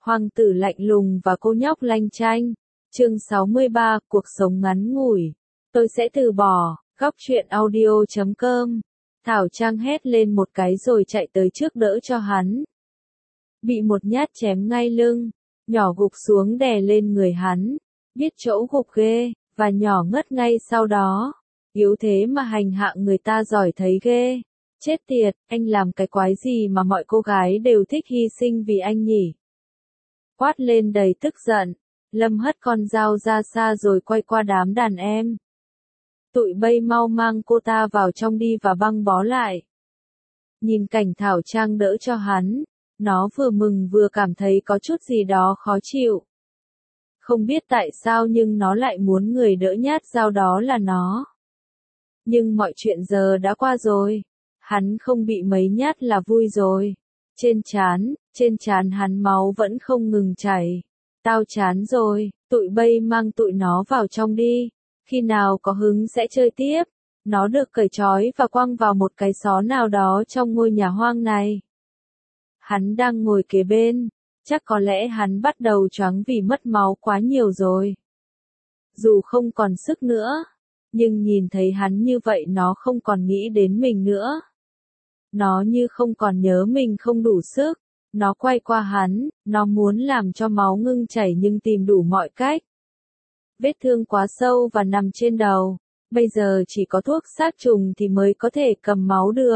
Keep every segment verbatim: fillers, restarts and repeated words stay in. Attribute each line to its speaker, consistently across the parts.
Speaker 1: Hoàng tử lạnh lùng và cô nhóc lanh chanh. Chương sáu mươi ba, cuộc sống ngắn ngủi. Tôi sẽ từ bỏ. Góc truyện audio chấm com. Thảo Trang hét lên một cái rồi chạy tới trước đỡ cho hắn. Bị một nhát chém ngay lưng, nhỏ gục xuống đè lên người hắn. Biết chỗ gục ghê, và nhỏ ngất ngay sau đó. Yếu thế mà hành hạ người ta giỏi thấy ghê. Chết tiệt, anh làm cái quái gì mà mọi cô gái đều thích hy sinh vì anh nhỉ? Quát lên đầy tức giận, Lâm hất con dao ra xa rồi quay qua đám đàn em. Tụi bay mau mang cô ta vào trong đi và băng bó lại. Nhìn cảnh Thảo Trang đỡ cho hắn, nó vừa mừng vừa cảm thấy có chút gì đó khó chịu. Không biết tại sao nhưng nó lại muốn người đỡ nhát dao đó là nó. Nhưng mọi chuyện giờ đã qua rồi. Hắn không bị mấy nhát là vui rồi. Trên trán, trên trán hắn máu vẫn không ngừng chảy. Tao chán rồi, tụi bay mang tụi nó vào trong đi. Khi nào có hứng sẽ chơi tiếp. Nó được cởi trói và quăng vào một cái xó nào đó trong ngôi nhà hoang này. Hắn đang ngồi kế bên. Chắc có lẽ hắn bắt đầu choáng vì mất máu quá nhiều rồi. Dù không còn sức nữa. Nhưng nhìn thấy hắn như vậy nó không còn nghĩ đến mình nữa. Nó như không còn nhớ mình không đủ sức. Nó quay qua hắn, nó muốn làm cho máu ngưng chảy nhưng tìm đủ mọi cách. Vết thương quá sâu và nằm trên đầu. Bây giờ chỉ có thuốc sát trùng thì mới có thể cầm máu được.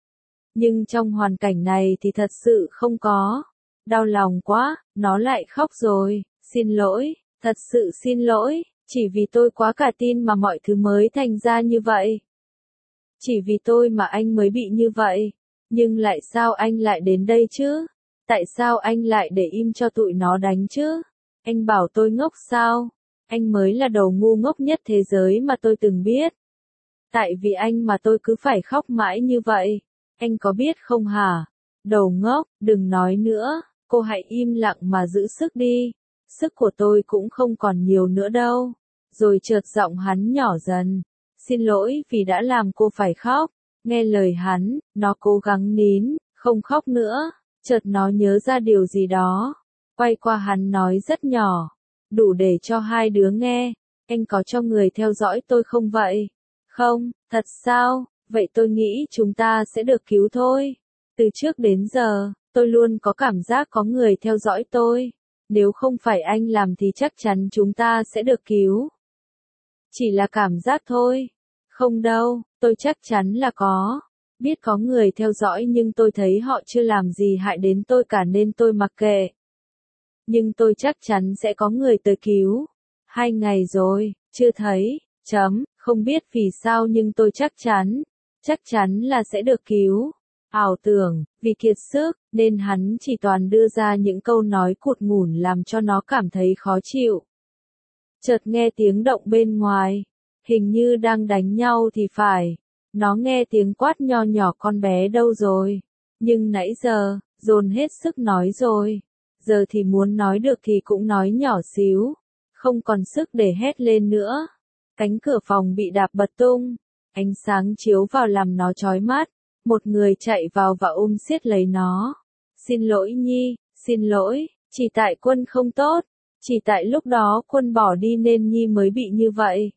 Speaker 1: Nhưng trong hoàn cảnh này thì thật sự không có. Đau lòng quá, nó lại khóc rồi. Xin lỗi, thật sự xin lỗi. Chỉ vì tôi quá cả tin mà mọi thứ mới thành ra như vậy. Chỉ vì tôi mà anh mới bị như vậy. Nhưng lại sao anh lại đến đây chứ? Tại sao anh lại để im cho tụi nó đánh chứ? Anh bảo tôi ngốc sao? Anh mới là đầu ngu ngốc nhất thế giới mà tôi từng biết. Tại vì anh mà tôi cứ phải khóc mãi như vậy. Anh có biết không hả? Đầu ngốc, đừng nói nữa. Cô hãy im lặng mà giữ sức đi. Sức của tôi cũng không còn nhiều nữa đâu. Rồi chợt giọng hắn nhỏ dần. Xin lỗi vì đã làm cô phải khóc. Nghe lời hắn, nó cố gắng nín, không khóc nữa. Chợt nó nhớ ra điều gì đó. Quay qua hắn nói rất nhỏ. Đủ để cho hai đứa nghe. Anh có cho người theo dõi tôi không vậy? Không, thật sao? Vậy tôi nghĩ chúng ta sẽ được cứu thôi. Từ trước đến giờ, tôi luôn có cảm giác có người theo dõi tôi. Nếu không phải anh làm thì chắc chắn chúng ta sẽ được cứu. Chỉ là cảm giác thôi. Không đâu, tôi chắc chắn là có. Biết có người theo dõi nhưng tôi thấy họ chưa làm gì hại đến tôi cả nên tôi mặc kệ. Nhưng tôi chắc chắn sẽ có người tới cứu. Hai ngày rồi, chưa thấy, chấm, không biết vì sao nhưng tôi chắc chắn. Chắc chắn là sẽ được cứu. Ảo tưởng, vì kiệt sức, nên hắn chỉ toàn đưa ra những câu nói cụt ngủn làm cho nó cảm thấy khó chịu. Chợt nghe tiếng động bên ngoài. Hình như đang đánh nhau thì phải. Nó nghe tiếng quát nho nhỏ con bé đâu rồi. Nhưng nãy giờ, dồn hết sức nói rồi. Giờ thì muốn nói được thì cũng nói nhỏ xíu. Không còn sức để hét lên nữa. Cánh cửa phòng bị đạp bật tung. Ánh sáng chiếu vào làm nó chói mắt. Một người chạy vào và ôm siết lấy nó. Xin lỗi Nhi, xin lỗi, chỉ tại Quân không tốt. Chỉ tại lúc đó Quân bỏ đi nên Nhi mới bị như vậy.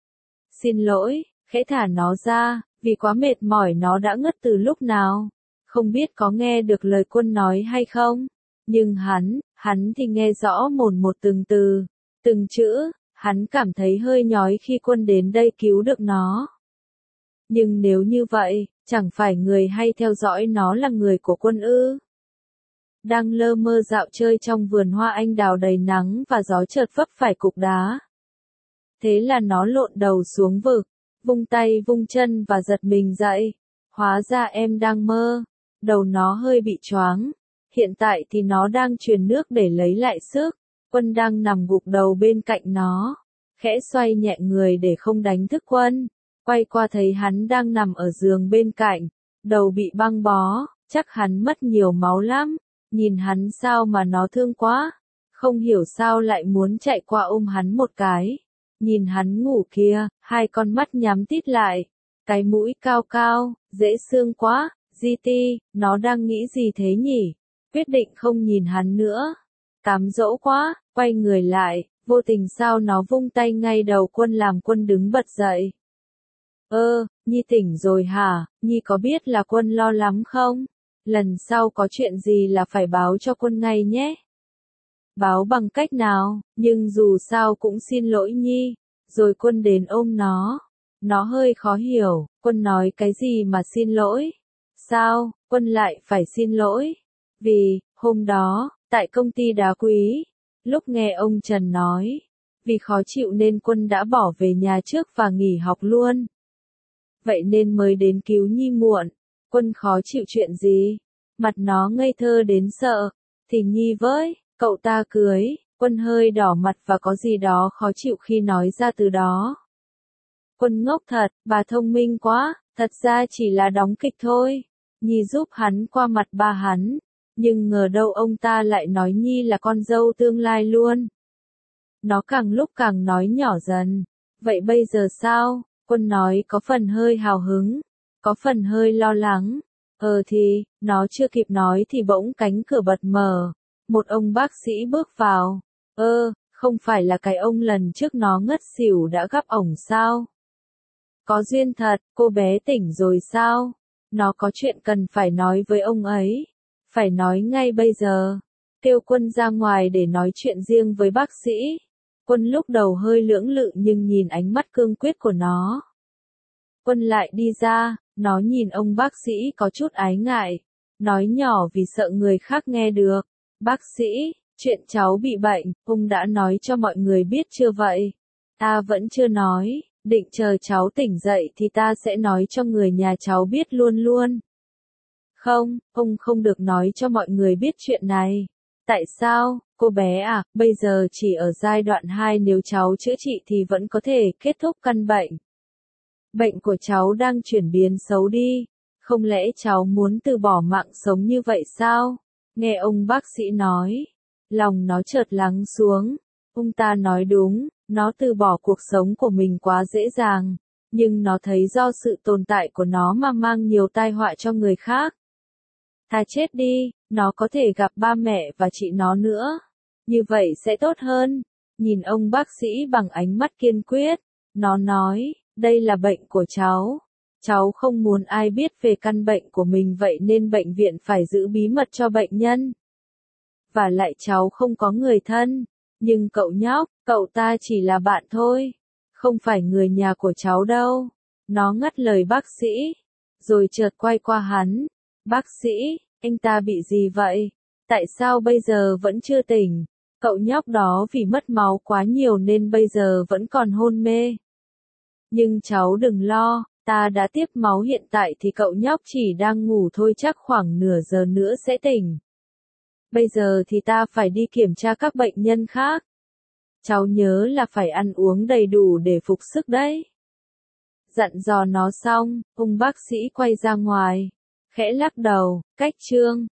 Speaker 1: Xin lỗi, khẽ thả nó ra, vì quá mệt mỏi nó đã ngất từ lúc nào. Không biết có nghe được lời Quân nói hay không? Nhưng hắn, hắn thì nghe rõ mồn một từng từ, từng chữ, hắn cảm thấy hơi nhói khi Quân đến đây cứu được nó. Nhưng nếu như vậy, chẳng phải người hay theo dõi nó là người của Quân ư? Đang lơ mơ dạo chơi trong vườn hoa anh đào đầy nắng và gió chợt vấp phải cục đá. Thế là nó lộn đầu xuống vực, vung tay vung chân và giật mình dậy. Hóa ra em đang mơ. Đầu nó hơi bị choáng. Hiện tại thì nó đang truyền nước để lấy lại sức. Quân đang nằm gục đầu bên cạnh nó. Khẽ xoay nhẹ người để không đánh thức Quân. Quay qua thấy hắn đang nằm ở giường bên cạnh. Đầu bị băng bó, chắc hắn mất nhiều máu lắm. Nhìn hắn sao mà nó thương quá. Không hiểu sao lại muốn chạy qua ôm hắn một cái. Nhìn hắn ngủ kia, hai con mắt nhắm tít lại. Cái mũi cao cao, dễ thương quá. gi ti, nó đang nghĩ gì thế nhỉ? Quyết định không nhìn hắn nữa. cám dỗ quá, quay người lại, vô tình sao nó vung tay ngay đầu Quân làm Quân đứng bật dậy. Ơ, Nhi tỉnh rồi hả, Nhi có biết là Quân lo lắm không? Lần sau có chuyện gì là phải báo cho Quân ngay nhé. Báo bằng cách nào, nhưng dù sao cũng xin lỗi Nhi. Rồi Quân đến ôm nó. Nó hơi khó hiểu, Quân nói cái gì mà xin lỗi? Sao, Quân lại phải xin lỗi? Vì, hôm đó, tại công ty đá quý, lúc nghe ông Trần nói, vì khó chịu nên Quân đã bỏ về nhà trước và nghỉ học luôn. Vậy nên mới đến cứu Nhi muộn. Quân khó chịu chuyện gì? Mặt nó ngây thơ đến sợ. Thì Nhi với, cậu ta cưới. Quân hơi đỏ mặt và có gì đó khó chịu khi nói ra từ đó. Quân ngốc thật, bà thông minh quá, thật ra chỉ là đóng kịch thôi. Nhi giúp hắn qua mặt ba hắn, nhưng ngờ đâu ông ta lại nói Nhi là con dâu tương lai luôn. Nó càng lúc càng nói nhỏ dần. Vậy bây giờ sao? Quân nói có phần hơi hào hứng, có phần hơi lo lắng. Ờ thì, nó chưa kịp nói thì bỗng cánh cửa bật mở. Một ông bác sĩ bước vào. Ơ, không phải là cái ông lần trước nó ngất xỉu đã gặp ổng sao? Có duyên thật, cô bé tỉnh rồi sao? Nó có chuyện cần phải nói với ông ấy. Phải nói ngay bây giờ. Kêu Quân ra ngoài để nói chuyện riêng với bác sĩ. Quân lúc đầu hơi lưỡng lự nhưng nhìn ánh mắt cương quyết của nó. Quân lại đi ra, nó nhìn ông bác sĩ có chút ái ngại. Nói nhỏ vì sợ người khác nghe được. Bác sĩ, chuyện cháu bị bệnh, ông đã nói cho mọi người biết chưa vậy? Ta vẫn chưa nói, định chờ cháu tỉnh dậy thì ta sẽ nói cho người nhà cháu biết luôn luôn. Không, ông không được nói cho mọi người biết chuyện này. Tại sao, cô bé à, bây giờ chỉ ở giai đoạn hai, nếu cháu chữa trị thì vẫn có thể kết thúc căn bệnh. Bệnh của cháu đang chuyển biến xấu đi, không lẽ cháu muốn từ bỏ mạng sống như vậy sao? Nghe ông bác sĩ nói, lòng nó chợt lắng xuống. Ông ta nói đúng, nó từ bỏ cuộc sống của mình quá dễ dàng, nhưng nó thấy do sự tồn tại của nó mà mang nhiều tai họa cho người khác. Thà chết đi, nó có thể gặp ba mẹ và chị nó nữa. Như vậy sẽ tốt hơn. Nhìn ông bác sĩ bằng ánh mắt kiên quyết, nó nói, đây là bệnh của cháu. Cháu không muốn ai biết về căn bệnh của mình, vậy nên bệnh viện phải giữ bí mật cho bệnh nhân. Và lại cháu không có người thân. Nhưng cậu nhóc, cậu ta chỉ là bạn thôi. Không phải người nhà của cháu đâu. Nó ngắt lời bác sĩ. Rồi chợt quay qua hắn. Bác sĩ, anh ta bị gì vậy? Tại sao bây giờ vẫn chưa tỉnh? Cậu nhóc đó vì mất máu quá nhiều nên bây giờ vẫn còn hôn mê. Nhưng cháu đừng lo, ta đã tiếp máu, hiện tại thì cậu nhóc chỉ đang ngủ thôi, chắc khoảng nửa giờ nữa sẽ tỉnh. Bây giờ thì ta phải đi kiểm tra các bệnh nhân khác. Cháu nhớ là phải ăn uống đầy đủ để phục sức đấy. Dặn dò nó xong, ông bác sĩ quay ra ngoài, khẽ lắc đầu, cách chương.